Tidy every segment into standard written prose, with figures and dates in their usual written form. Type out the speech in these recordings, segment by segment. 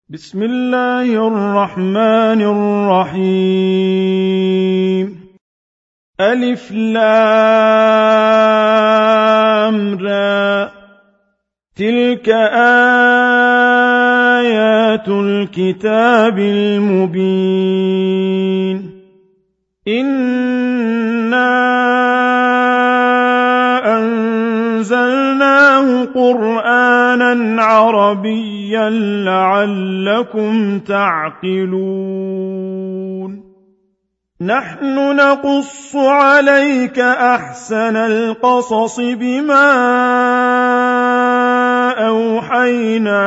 بسم الله الرحمن الرحيم. ألف لام را، تلك آيات الكتاب المبين. إنا أنزلناه قرآنا عربيا لعلكم تعقلون. نحن نقص عليك أحسن القصص بما أوحينا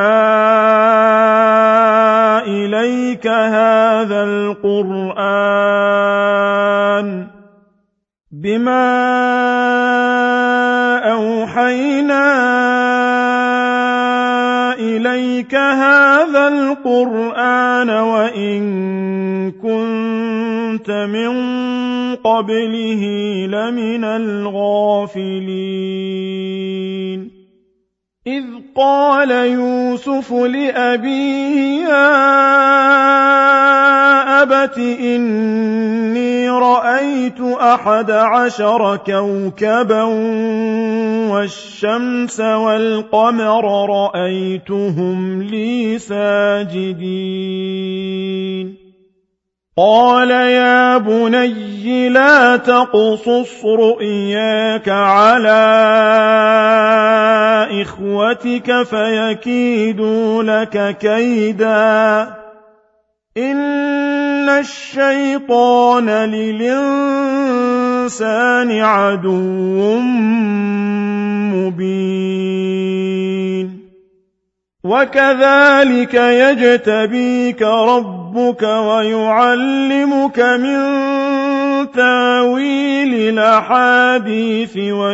إليك هذا القرآن وإن كنت من قبله لمن الغافلين. إذ قال يوسف لأبيه يا أبت إني رأيت 11 كوكبا والشمس والقمر رأيتهم لي ساجدين. قال يا بني لا تقصص رؤياك على إخوتك فيكيدوا لك كيدا، إن الشيطان للإنسان عدو مبين. وكذلك يجتبيك ربك ويعلمك من تاويل الأحاديث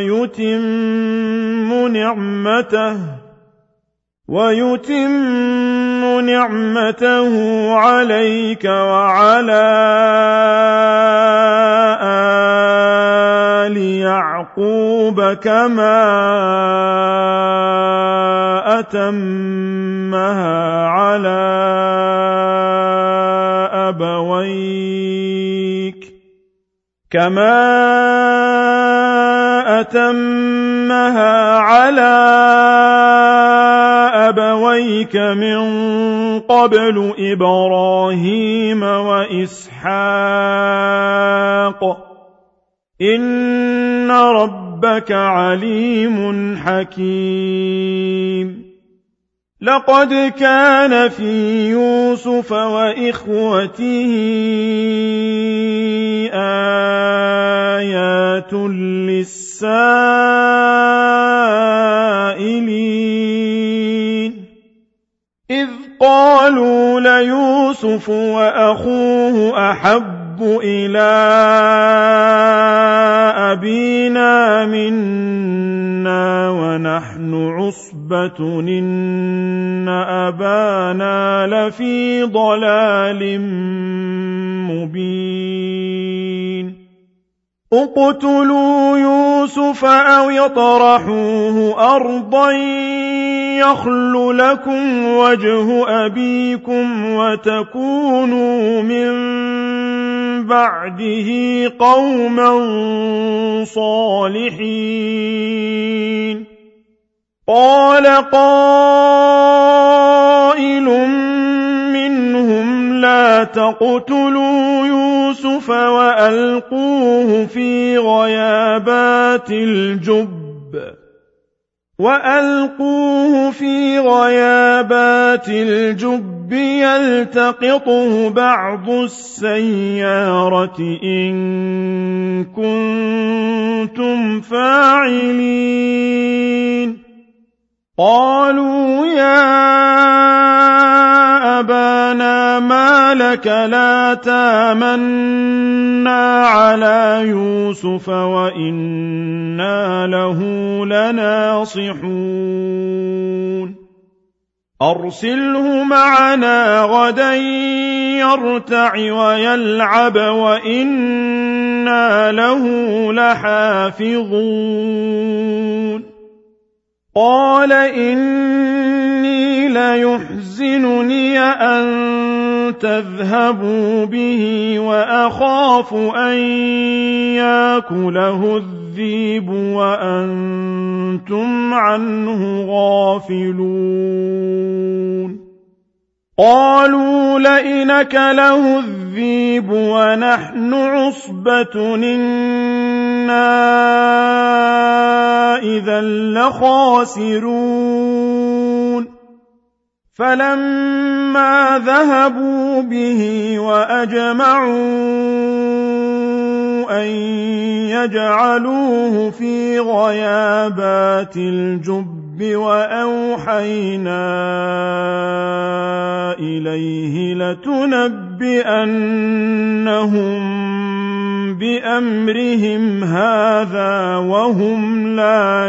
ويتم نعمته عليك وعلى آل يعقوب كما أتمها على أبويك من قبل إبراهيم وإسحاق إن ربك عليم حكيم. لقد كان في يوسف وإخوته آيات للسائلين، إذ قالوا ليوسف وأخوه أحب إلى أبينا منا ونحن عصبة إن أبانا لفي ضلال مبين. اقتلوا يوسف أو اطرحوه أرضا يخل لكم وجه أبيكم وتكونوا من بعده قوما صالحين. قال قائل منهم لا تقتلوا يوسف وألقوه في غيابات الجب يلتقطه بعض السيارة إن كنتم فاعلين. قالوا يا أبانا ما لك لا تامنا على يوسف وإنا له لناصحون. أرسله معنا غدا يرتع ويلعب وإنا له لحافظون. قال إني ليحزنني أن تذهبوا به وأخاف أن يأكله الذئب وأنتم عنه غافلون قالوا لئن أكله الذئب ونحن عصبة إنا إذا لخاسرون فلما ذهبوا به وأجمعوا أن يجعلوه في غيابات الجب وأوحينا إليه لتنبئنهم بأمرهم هذا وهم لا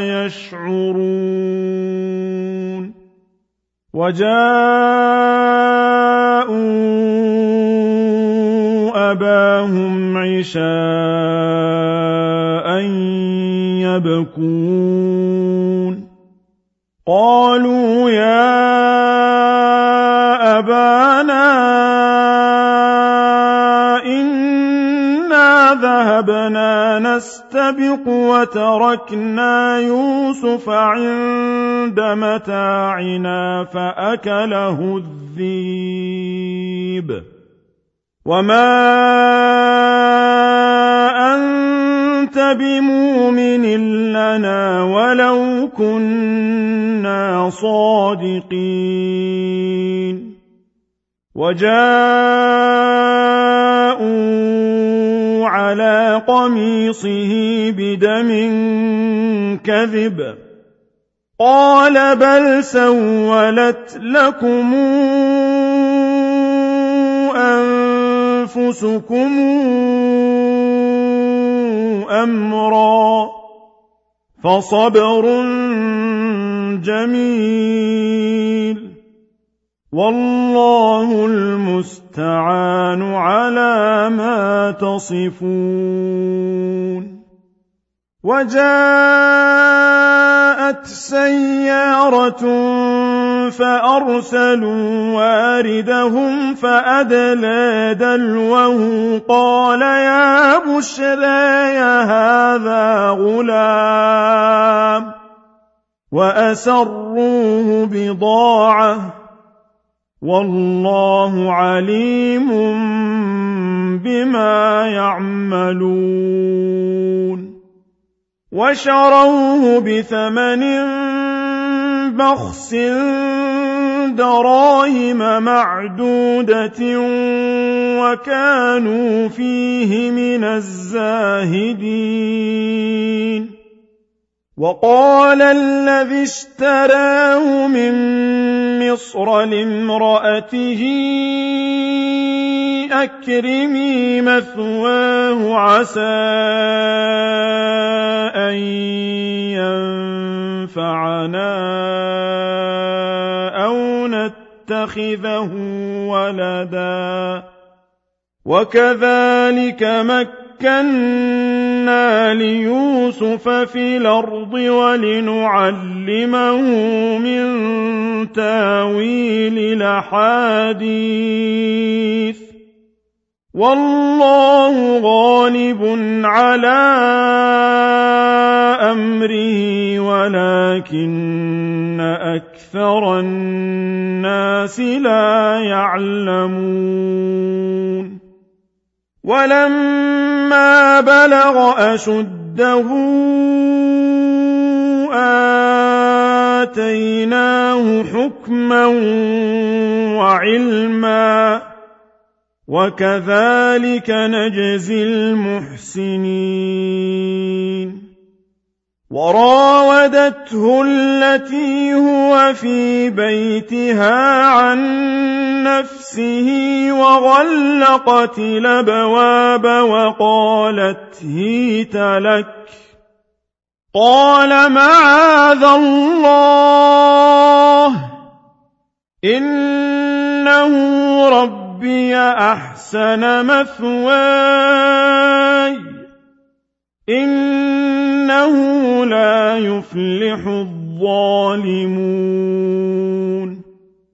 يشعرون وجاءوا أباهم عشاء يبكون قالوا يا أبانا إنا ذهبنا نستبق وتركنا يوسف عند متاعنا فأكله الذئب وما أنت بمؤمن لنا ولو كنا صادقين وجاءوا على قميصه بدم كذب قال بل سولت لكم أنفسكم أمرا فصبر جميل والله المستعان على ما تصفون وجاءت سيارة فأرسلوا واردهم فأدلى دلوه قال يا بشرى هذا غلام وأسروه بضاعة والله عليم بما يعملون وشروه بثمن بخس دراهم معدودة وكانوا فيه من الزاهدين وقال الذي اشتراه من مصر لامرأته أكرمي مثواه عسى أن ينفعنا أو نتخذه ولدا وكذلك مكنا ليوسف في الأرض ولنعلمه من تاويل الأحاديث والله غالب على أمره ولكن أكثر الناس لا يعلمون ولما بلغ أشده آتيناه حكما وعلما وكذلك نجزي المحسنين وراودته التي هو في بيتها عن نفسه وغلقت الأبواب وقالت هيت لك قال معاذ الله إنه ربي أحسن مثواي إنه لا يفلح الظالمون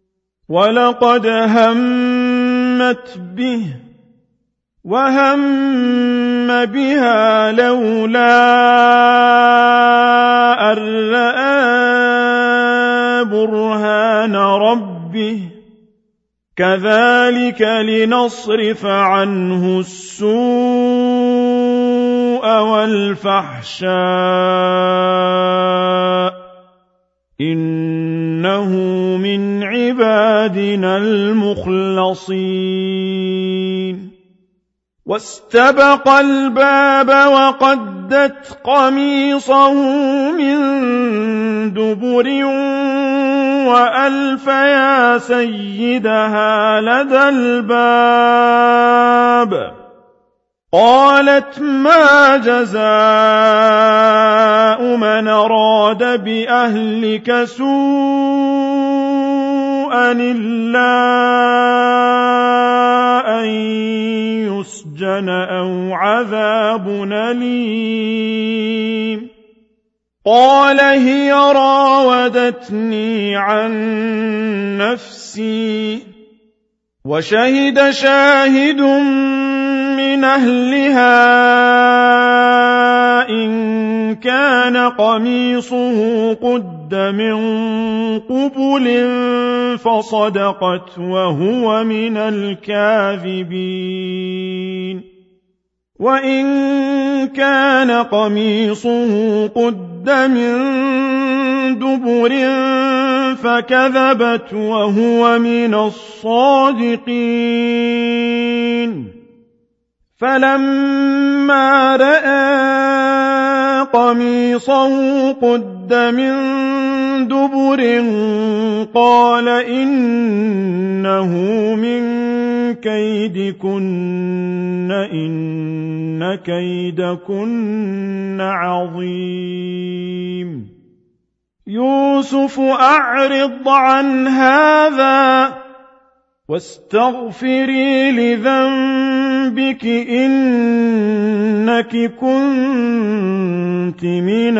ولقد همت به وهم بها لولا أن رأى برهان ربه كذلك لنصرف عنه السوء والفحشاء إنه من عبادنا المخلصين واستبق الباب وقدت قميصه من دبر وألف يا سيدها لدى الباب قالت ما جزاء من أراد بأهلك سوءا إلا أن يسجن أو عذاب أليم قال هي راودتني عن نفسي وشهد شاهد من أهلها إن كان قميصه قد من قبل فصدقت وهو من الكاذبين وإن كان قميصه قد من دبر فكذبت وهو من الصادقين فلما رأى قميصه قد من دبر قال إنه من كيدكن إن كيدكن عظيم يوسف أعرض عن هذا واستغفري لذنبك إنك كنت من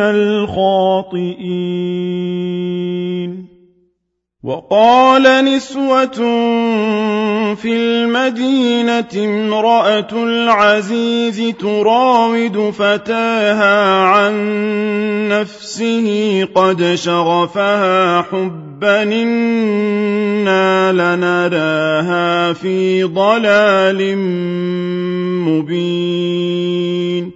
الخاطئين وقال نسوة في المدينة امرأة العزيز تراود فتاها عن نفسه قد شغفها حبا إنا لنراها في ضلال مبين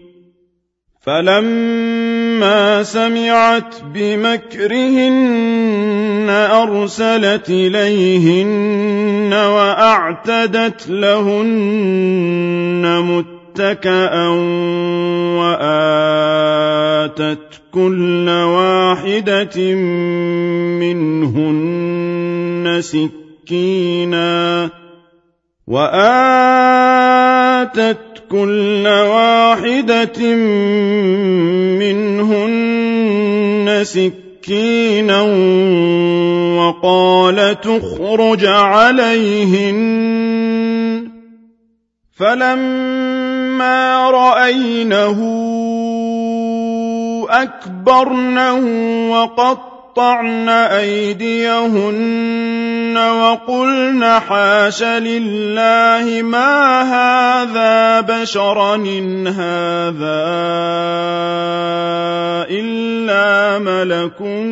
فلما سمعت بمكرهن أرسلت إليهن وأعتدت لهن متكأ وآتت كل واحدة منهن سكينا وقالت اخرج عليهن فلما رأينه أكبرنه وقطعن أيديهن وقلن حاش لله ما هذا بشرا إن هذا إلا ملك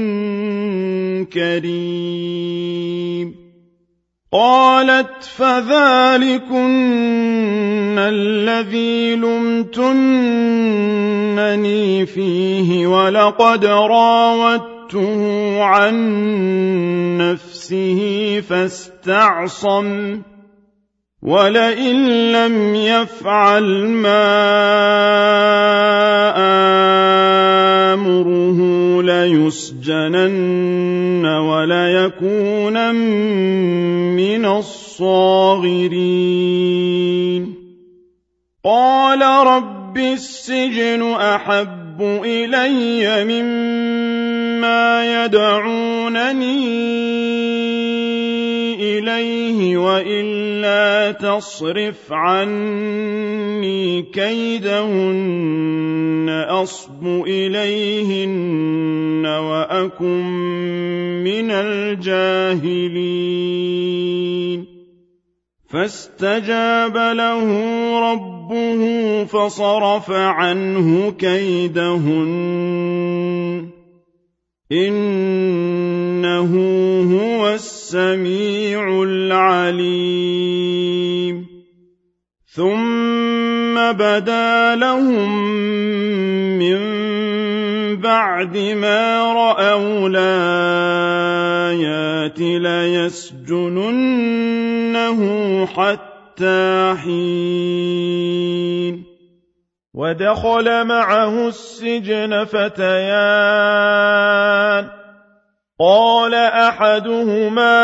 كريم قالت فذلكن الذي لمتنني فيه ولقد راودته عن نفسه فاستعصم ولئن لم يفعل ما آمره ليسجنن وليكونن من الصاغرين قال رب السجن أحب إلي مما يدعونني إليه وإلا تصرف عني كيدهن أصب إليهن وأكن من الجاهلين فاستجاب له ربه فصرف عنه كيدهن إنه هو السميع العليم ثم بدا لهم من بعد ما رأوا الآيات ليسجننه حتى حين ودخل معه السجن فتيان قال أحدهما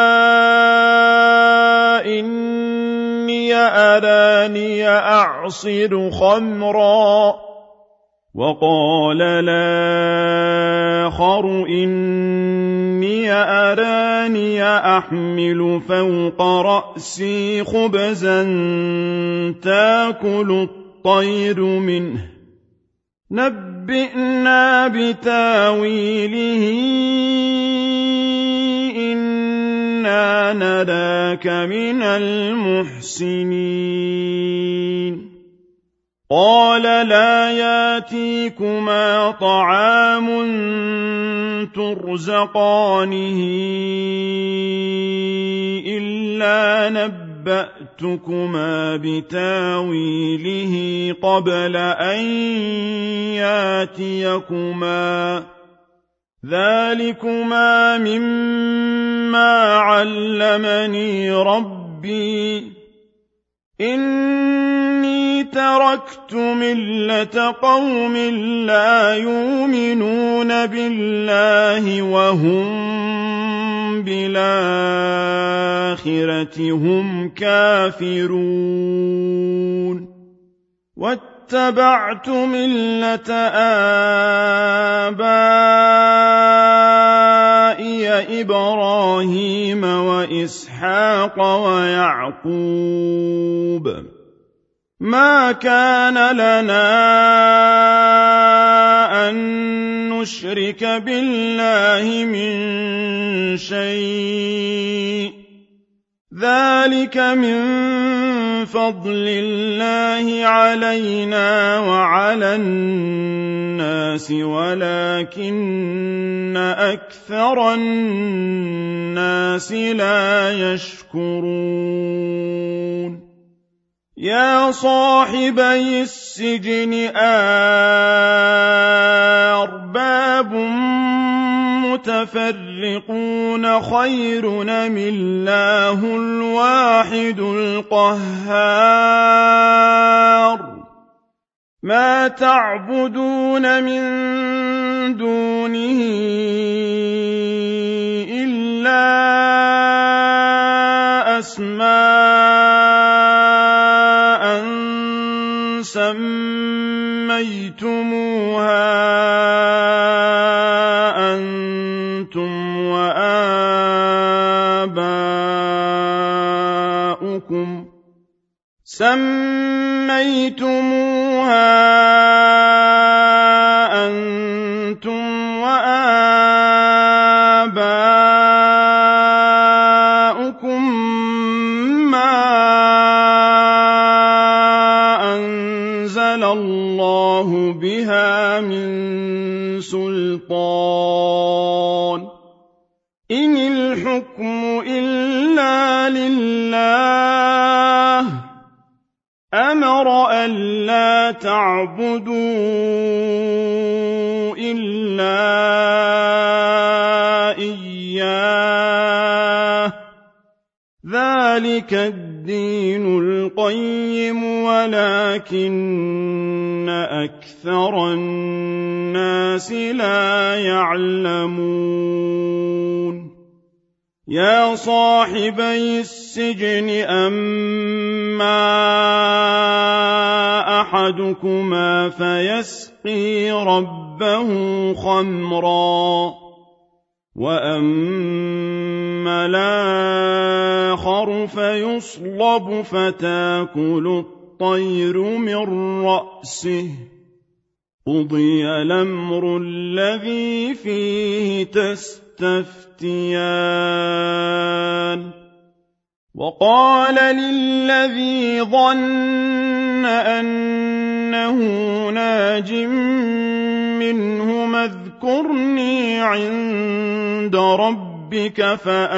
إني أراني أعصر خمرا وقال الآخر إني أراني أحمل فوق رأسي خبزا تأكل الطير منه نبئنا بتاويله إنا نراك من المحسنين قال لا ياتيكما طعام ترزقانه إلا نبأتكما بتاويله قبل أن ياتيكما ذلكما مما علمني ربي إني تركت ملة قوم لا يؤمنون بالله وهم بالآخرة هم كافرون واتبعت ملة آبائي إبراهيم وإسحاق ويعقوب ما كان لنا أن نشرك بالله من شيء ذلك من فضل الله علينا وعلى الناس ولكن أكثر الناس لا يشكرون يا صاحبي السجن أرباب متفرقون خير أم الله الواحد القهار ما تعبدون من دونه إلا أسماء سميتموها أنتم وآباؤكم ما أنزل الله بها من سلطان إن الحكم إلا لله أمر ألا تعبدوا إلا إياه ذلك الدين القيم ولكن أكثر الناس لا يعلمون يا صاحبي السجن أما أحدكما فيسقي ربه خمرا وأما الآخر آخر فيصلب فتأكل الطير من رأسه قضي الأمر الذي فيه تستفتيان وقال للذي ظن أنه ناج منه اذكرني عند ربك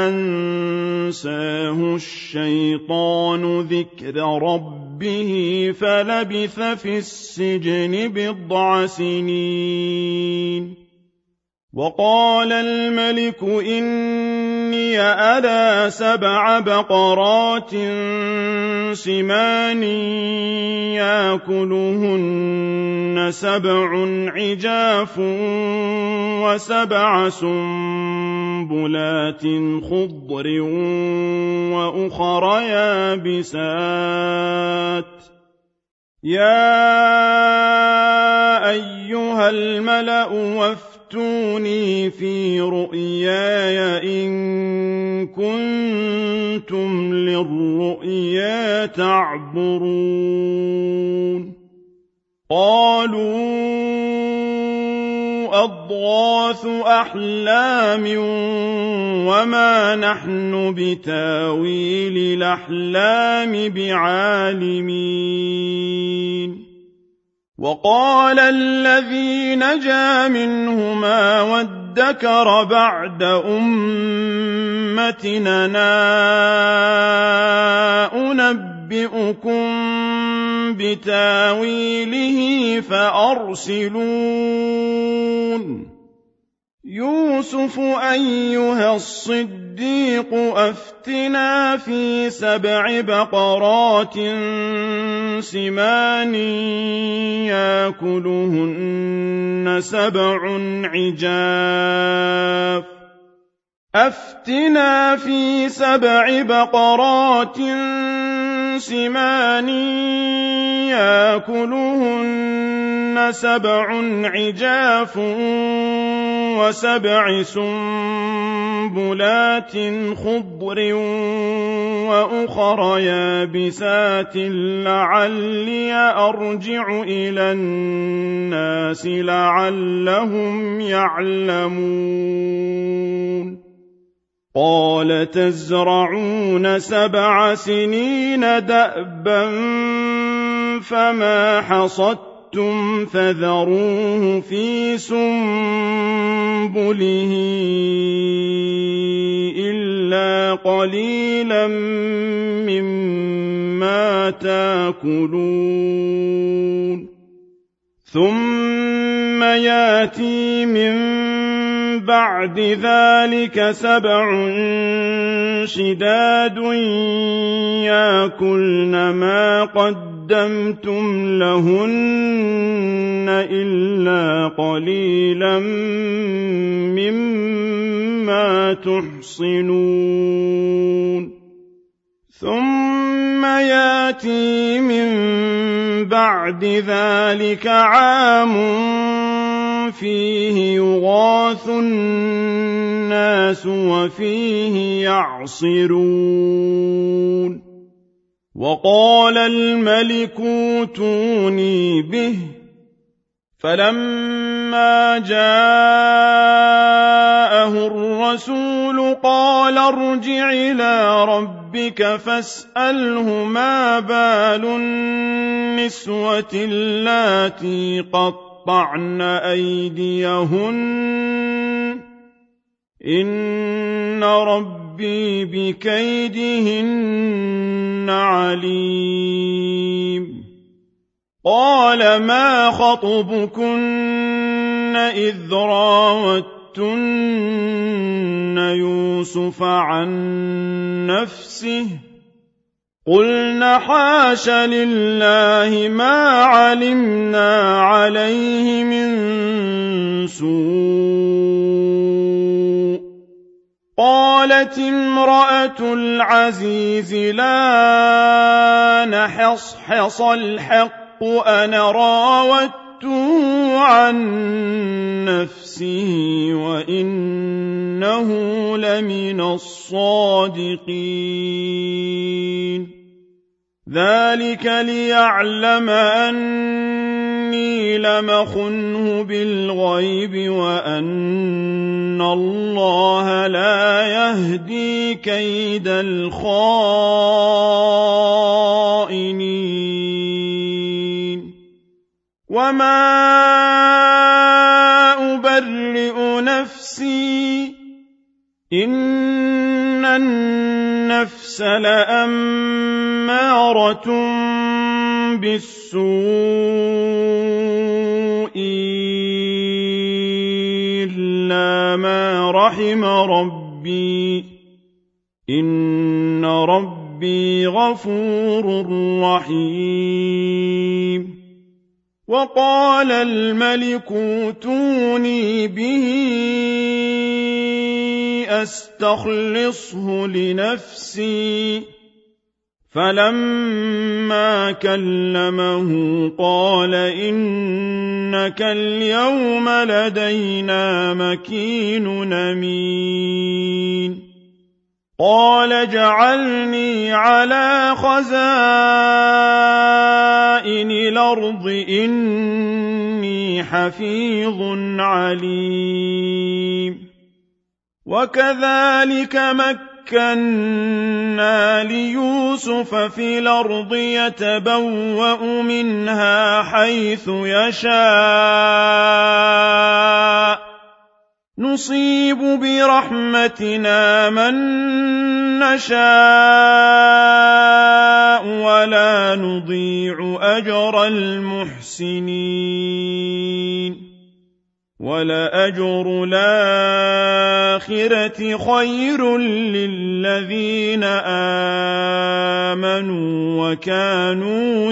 فأنساه الشيطان ذكر ربه فلبث في السجن 10 سنين وقال الملك إني أرى 7 بقرات سمان يأكلهن 7 عجاف و7 سنبلات خضر وأخر يابسات يا أيها الملأ وافتوني في رؤياي إن كنتم للرؤيا تعبرون قالوا أضغاث أحلام وما نحن بتاويل الأحلام بعالمين وقال الذي نجا منهما وادكر بعد أمتنا أنبئكم بتاويله فأرسلون يوسف أيها الصديق أفتنا في 7 بقرات سمان يأكلهن 7 عجاف أفتنا في 7 بقرات سمان يأكلهن 7 عجاف و7 سنبلات خضر وأخر يابسات لعلي أرجع إلى الناس لعلهم يعلمون قال تزرعون 7 سنين دأبا فما حصدتم فذروه في سنبله إلا قليلا مما تأكلون ثم يأتي من بعد ذلك 7 شداد يأكلن ما قدمتم لهن إلا قليلا مما تحصنون ثم يأتي من بعد ذلك عام فيه يغاث الناس وفيه يعصرون وقال الملك ائتوني به فلما جاءه الرسول قال ارجع إلى ربك فاسأله ما بال النسوة اللاتي قطعن أيديهن إن ربي بكيدهن عليم قال ما خطبكن إذ راوتن يوسف عن نفسه قلنا حاش لله ما علمنا عليه من سوء قالت امرأة العزيز لا نحصحص الحق أنا راودته فراودته عن نفسه وإنه لمن الصادقين ذلك ليعلم أني لم أخنه بالغيب وأن الله لا يهدي كيد الخائنين وما أبرئ نفسي إن النفس لأمارة بالسوء إلا ما رحم ربي إن ربي غفور رحيم وقال الملك ائتوني به أستخلصه لنفسي فلما كلمه قال إنك اليوم لدينا مكين أمين قال اجعلني على خزائن الأرض إني حفيظ عليم وكذلك مكنا ليوسف في الأرض يتبوأ منها حيث يشاء نصيب برحمتنا من نشاء ولا نضيع أجر المحسنين ولأجر الآخرة خير للذين آمنوا وكانوا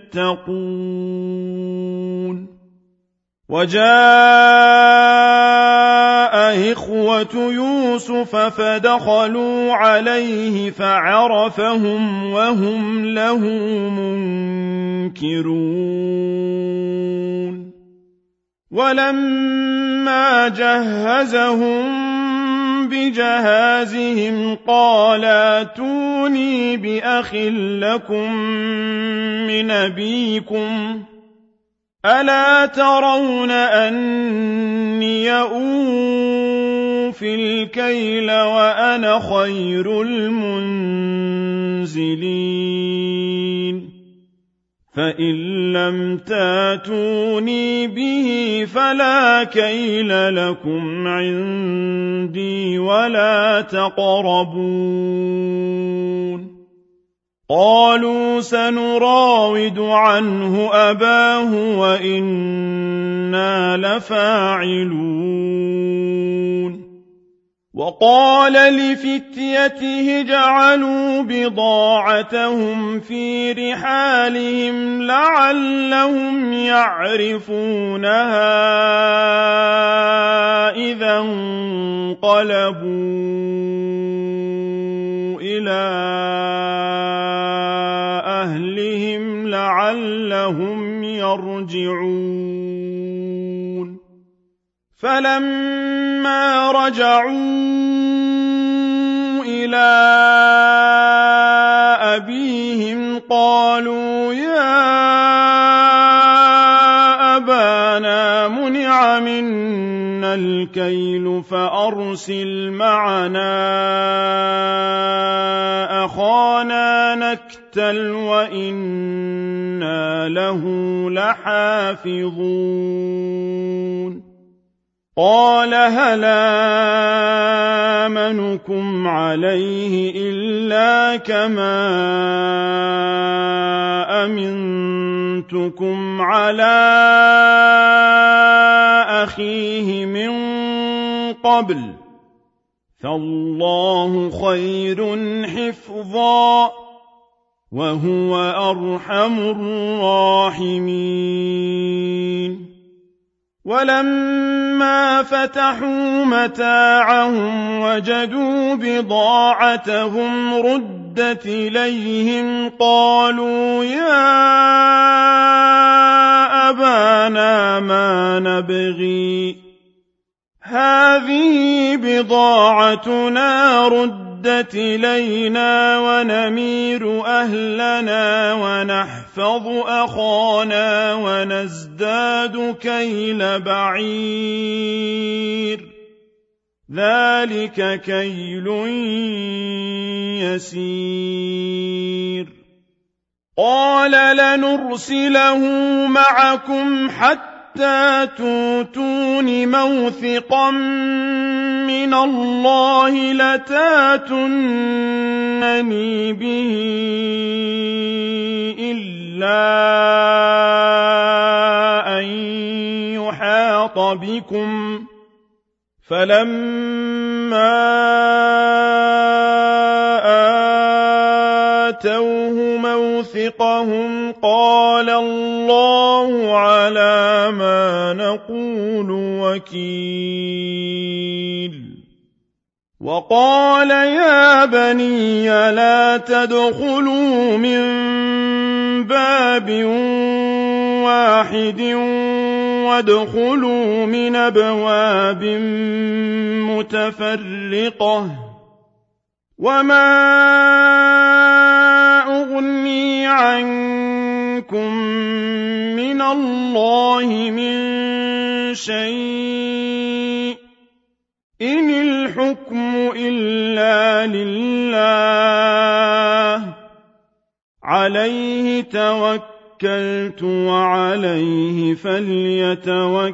يتقون وجاء إخوة يوسف فدخلوا عليه فعرفهم وهم له منكرون ولما جهزهم بجهازهم قال ائتوني بأخ لكم من أبيكم ألا ترون أني أوفي الكيل وأنا خير المنزلين فإن لم تاتوني به فلا كيل لكم عندي ولا تقربون قالوا سنراود عنه أباه وإنا لفاعلون وقال لفتيته جعلوا بضاعتهم في رحالهم لعلهم يعرفونها إذا انقلبوا إلى أهلهم لعلهم يرجعون فلما رجعوا إلى أبيهم قالوا يا أبانا منع منا الكيل فأرسل معنا أخانا نكتل وإنا له لحافظون قال هل آمنكم عليه إلا كما أمنتكم على أخيه من قبل فالله خير حفظا وهو أرحم الراحمين ولما فتحوا متاعهم وجدوا بضاعتهم ردت إليهم قالوا يا أبانا ما نبغي هذه بضاعتنا ردت إلينا ونمير أهلنا ونحفظ أخانا ونزداد كيل بعير ذلك كيل يسير قال لنرسله معكم حتى توتون موثقا من الله لتاتونني به إلا أن يحاط بكم فلما آتوه موثقهم قال الله على ما نقول وكيل وقال يا بني لا تدخلوا من باب واحد وادخلوا من أبواب متفرقة وما أغني عنكم من الله من شيء إن الحكم إلا لله عليه توكلت وعليه فليتوكل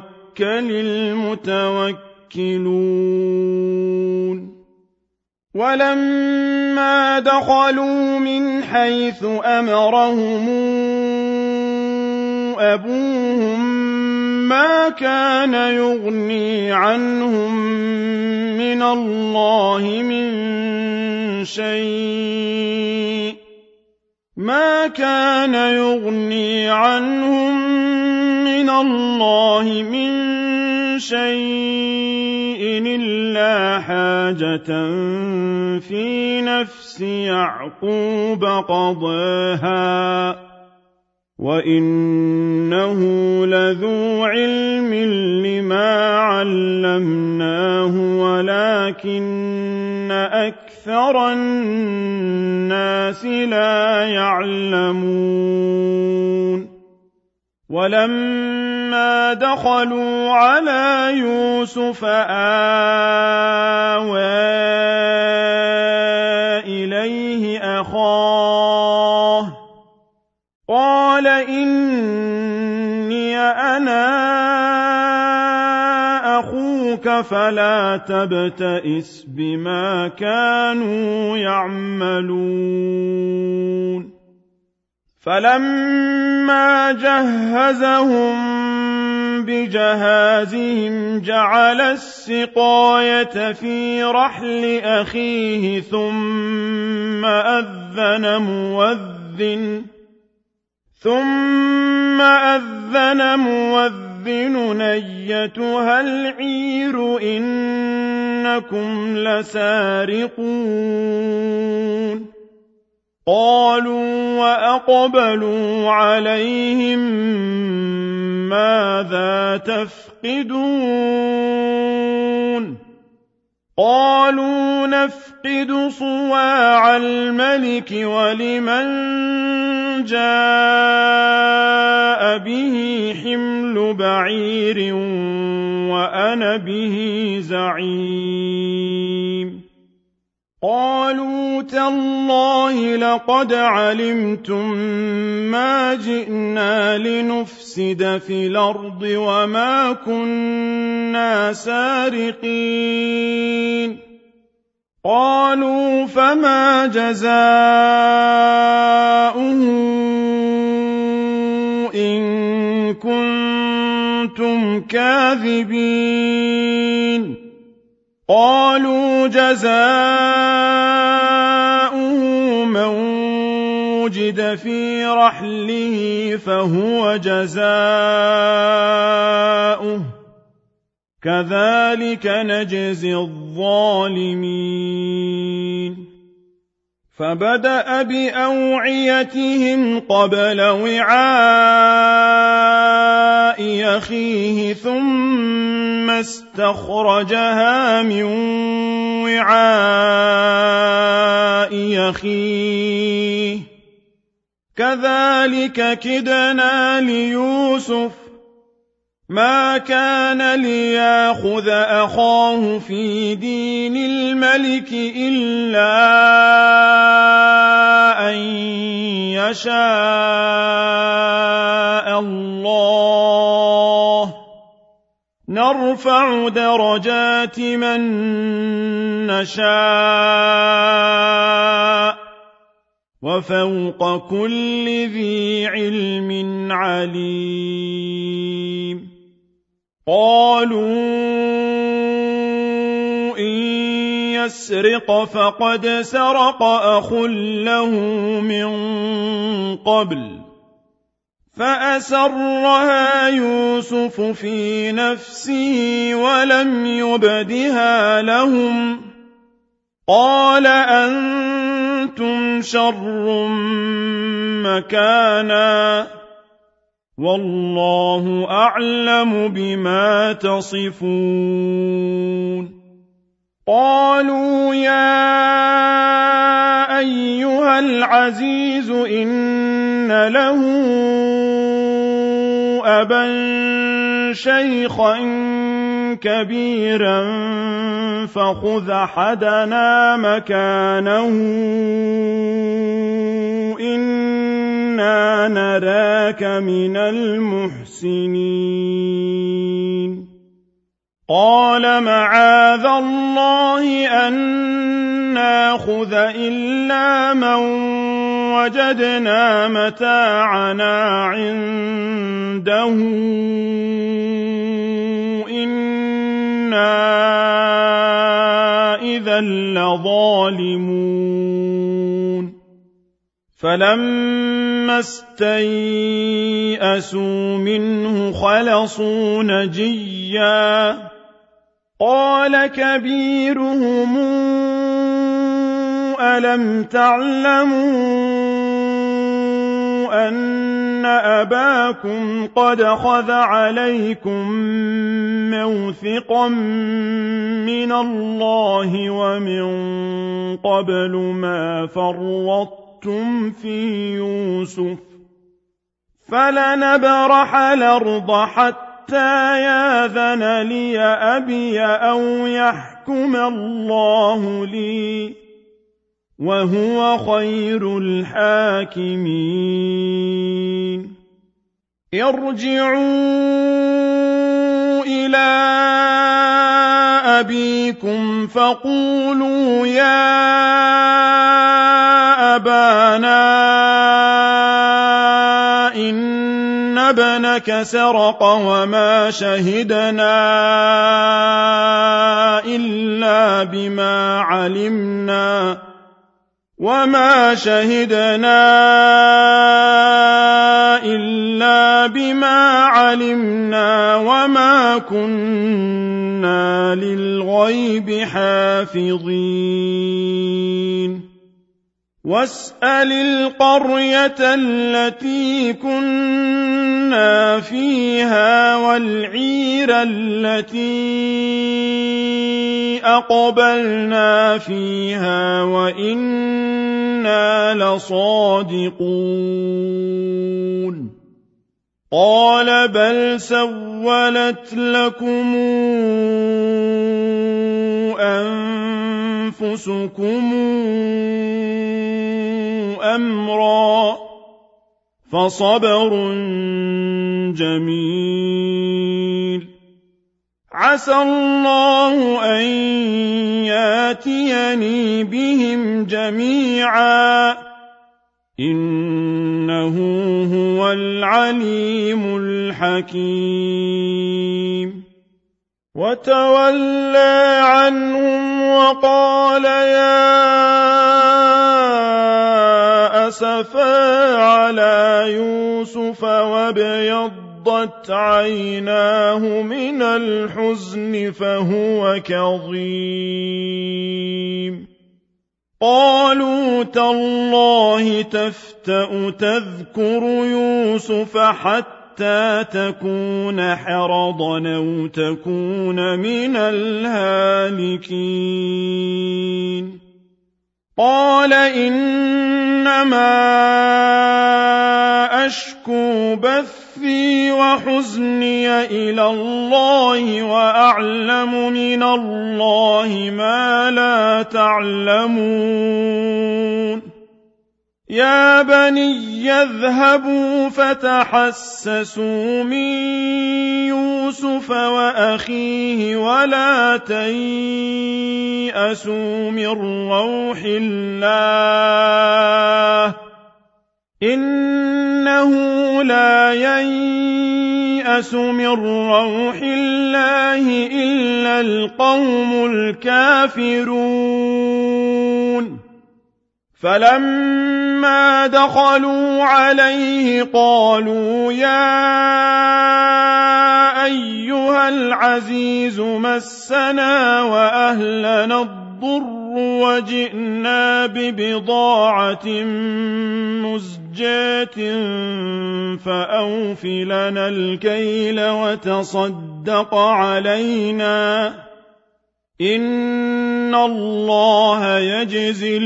المتوكلون ولما دخلوا من حيث أمرهم أبوهم ما كان يغني عنهم من الله من شيء ما كان يغني عنهم من الله من شيء إلا حاجة في نفس يعقوب قضاها وإنه لذو علم لما علمناه ولكن أكثر الناس لا يعلمون ولما دخلوا على يوسف آوى إليه أخاه قال إني أنا أخوك فلا تبتئس بما كانوا يعملون فلما جهزهم بجهازهم جعل السقاية في رحل أخيه ثم أذن مؤذن أيتها العير إنكم لسارقون قالوا وأقبلوا عليهم ماذا تفقدون قالوا نفقد صواع الملك ولمن جاء به حمل بعير وأنا به زعيم قالوا تالله لقد علمتم ما جئنا لنفسد في الأرض وما كنا سارقين قالوا فما جزاؤه إن كنتم كاذبين قالوا جزاؤه من وجد في رحله فهو جزاؤه كذلك نجزي الظالمين فبدأ بأوعيتهم قبل وعاء أخيه ثم استخرجها من وعاء أخيه كذلك كدنا ليوسف ما كان ليأخذ أخاه في دين الملك إلا أن يشاء الله نرفع درجات من نشاء وفوق كل ذي علم عليم قالوا إن يسرق فقد سرق أخ له من قبل فأسرها يوسف في نفسه ولم يبدها لهم قال أنتم شر مكانا والله أعلم بما تصفون قالوا يا أيها العزيز إن له أبا شيخا كبيرا فخذ أحدنا مكانه إنا نراك من المحسنين قال معاذ الله أن ناخذ إلا من وجدنا متاعنا عنده إنا إذا لظالمون فلما استيئسوا منه خلصوا نجيا قال كبيرهم ألم تعلموا أن أباكم قد خذ عليكم موثقا من الله ومن قبل ما فرطتم في يوسف فلنبرح الأرض حتى ياذن لي أبي أو يحكم الله لي وهو خير الحاكمين ارجعوا إلى أبيكم فقولوا يا أبانا إن ابنك سرق وما شهدنا إلا بما علمنا وما كنا للغيب حافظين واسأل القرية التي كنا فيها والعير التي أقبلنا فيها وإنا لصادقون قال بل سولت لكم أنفسكم أمرا فصبر جميل عسى الله أن ياتيني بهم جميعا إنه هو العليم الحكيم وتولى عنهم وقال يا أسفا على يوسف وابيضت عيناه من الحزن فهو كظيم قالوا تالله تفتأ تذكر يوسف حتى حتى تكون حرضا أو تكون من الهالكين قال إنما أشكو بثي وحزني إلى الله وأعلم من الله ما لا تعلمون يا بني اذهبوا فتحسسوا من يوسف وأخيه ولا تيأسوا من روح الله إنه لا ييأس من روح الله إلا القوم الكافرون فلما دخلوا عليه قالوا يا أيها العزيز مسنا وأهلنا الضر وجئنا ببضاعة مزجاة فأوف لنا الكيل وتصدق علينا إن الله يجزي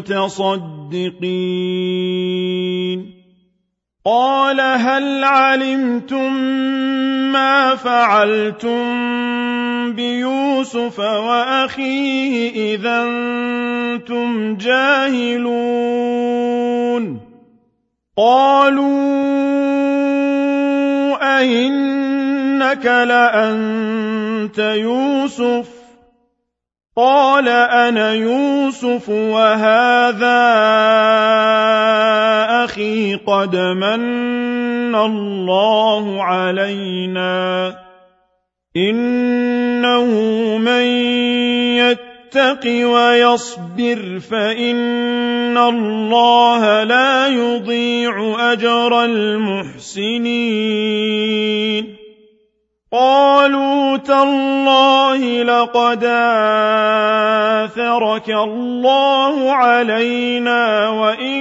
المتصدقين قال هل علمتم ما فعلتم بيوسف وأخيه إذا أنتم جاهلون قالوا أئنك لأنت يوسف قال أنا يوسف وهذا أخي قد من الله علينا إنه من يتق ويصبر فإن الله لا يضيع أجر المحسنين قالوا تالله لقد آثرك الله علينا وإن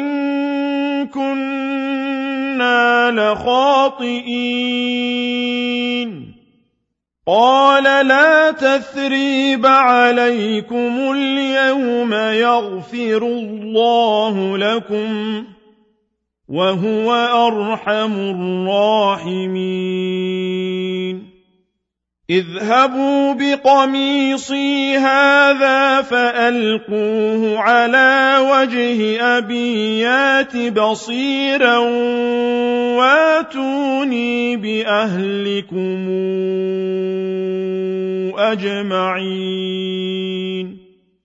كنا لخاطئين قال لا تثريب عليكم اليوم يغفر الله لكم وهو أرحم الراحمين اذهبوا بقميصي هذا فألقوه على وجه أبي يات بصيرا واتوني بأهلكم أجمعين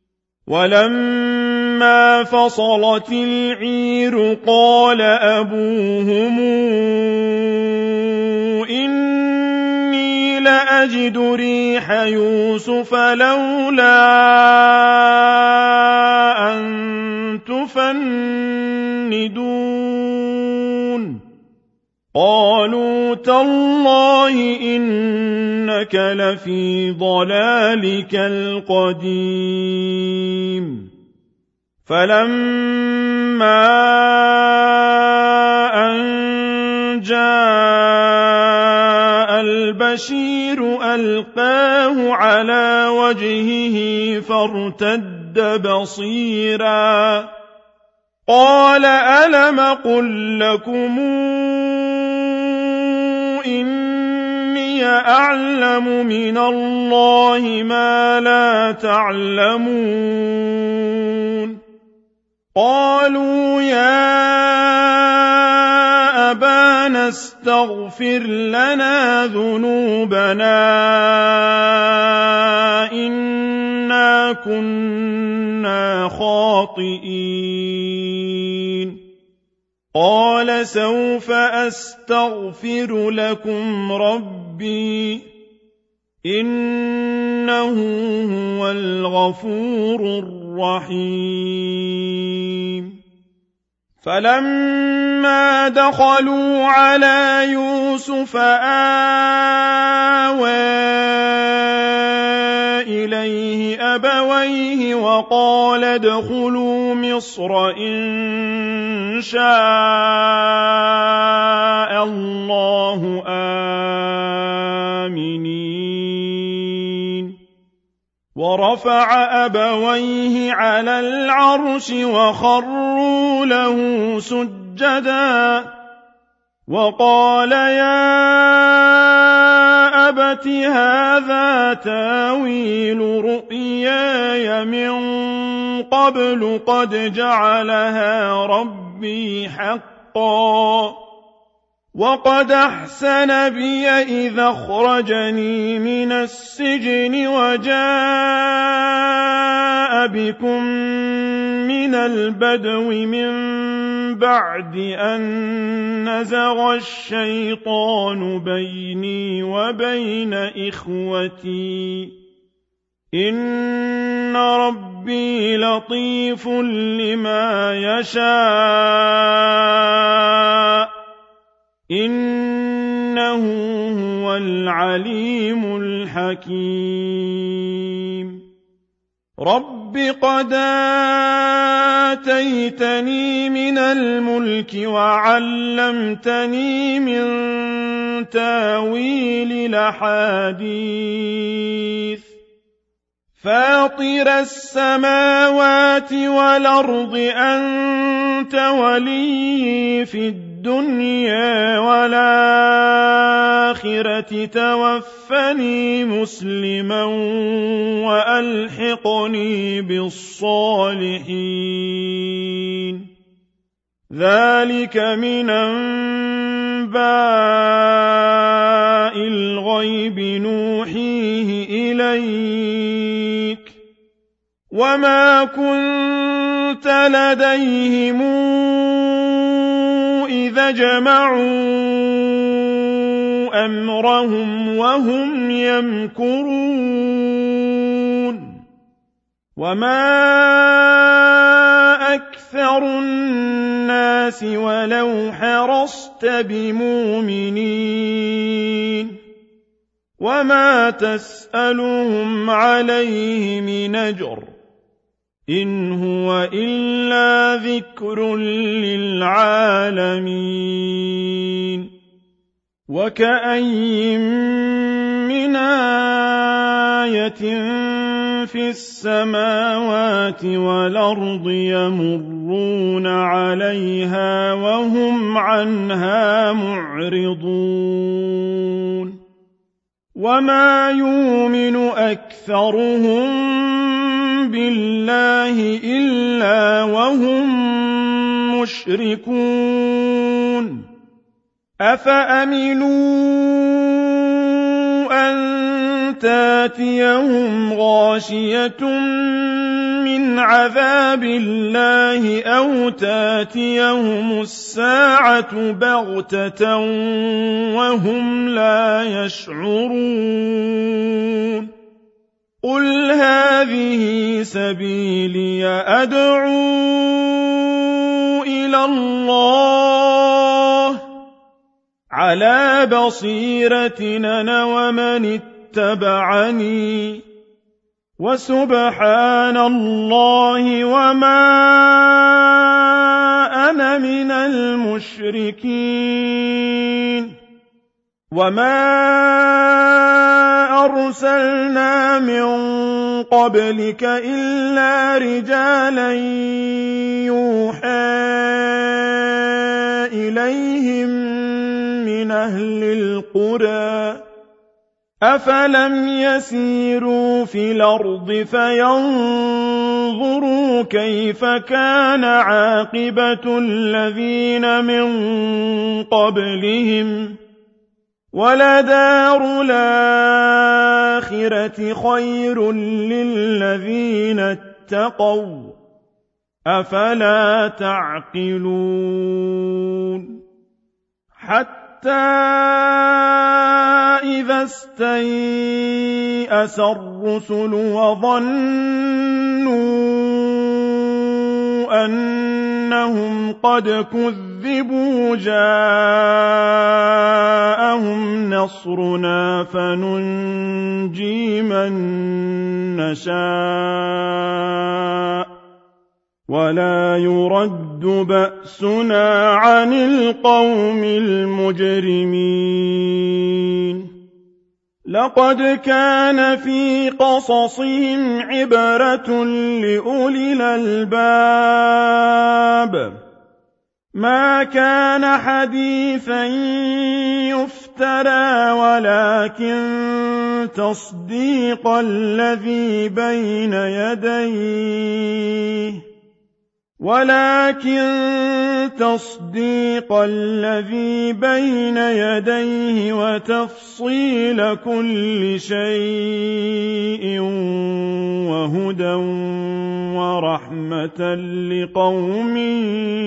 ولما فصلت العير قال أبوهم إني لأجد ريح يوسف لولا أن تفندون قالوا تالله إنك لفي ضلالك القديم فلما أن جاء البشير ألقاه على وجهه فارتد بصيرا قال ألم قل لكم إني أعلم من الله ما لا تعلمون قالوا يا أبانا استغفر لنا ذنوبنا إنا كنا خاطئين قال سوف أستغفر لكم ربي إنه هو الغفور الرحيم فلما دخلوا على يوسف آوى إليه أبويه وقال ادخلوا مصر إن شاء الله الله آمنين ورفع أبويه على العرش وخروا له سجدا وقال يا أبت هذا تاويل رؤياي من قبل قد جعلها ربي حقا وقد أحسن بي إذا أخرجني من السجن وجاء بكم من البدو من بعد أن نزغ الشيطان بيني وبين إخوتي إن ربي لطيف لما يشاء إنه هو العليم الحكيم رب قد آتيتني من الملك وعلمتني من تاويل الأحاديث فاطر السماوات والأرض أنت ولي في الدنيا والآخرة توفني مسلما وألحقني بالصالحين ذلك من أنباء الغيب نوحيه إليك وما كنت لديهم إذا جمعوا أمرهم وهم يمكرون وما أكثر الناس ولو حرصت بمؤمنين وما تسألهم عليه من أجر إن هو إلا ذكر للعالمين وكأي من آية في السماوات والأرض يمرون عليها وهم عنها معرضون وما يؤمن أكثرهم بالله إلا وهم مشركون أفأمنوا أن تاتيهم غاشية من عذاب الله أو تاتيهم الساعة بغتة وهم لا يشعرون قل هذه سبيلي أدعو إلى الله على بصيرة أنا ومن اتبعني وسبحان الله وما أنا من المشركين وما أرسلنا من قبلك إلا رجالا يوحى إليهم من أهل القرى أفلم يسيروا في الأرض فينظروا كيف كان عاقبة الذين من قبلهم ولدار الآخرة خير للذين اتقوا أفلا تعقلون حتى إذا استيأس الرسل وظنوا أنهم قد كذبوا جاءهم نصرنا فننجي من نشاء ولا يرد بأسنا عن القوم المجرمين لقد كان في قصصهم عبرة لأولي الألباب ما كان حديثا يفترى ولكن تصديق الذي بين يديه وتفصيل كل شيء وهدى ورحمة لقوم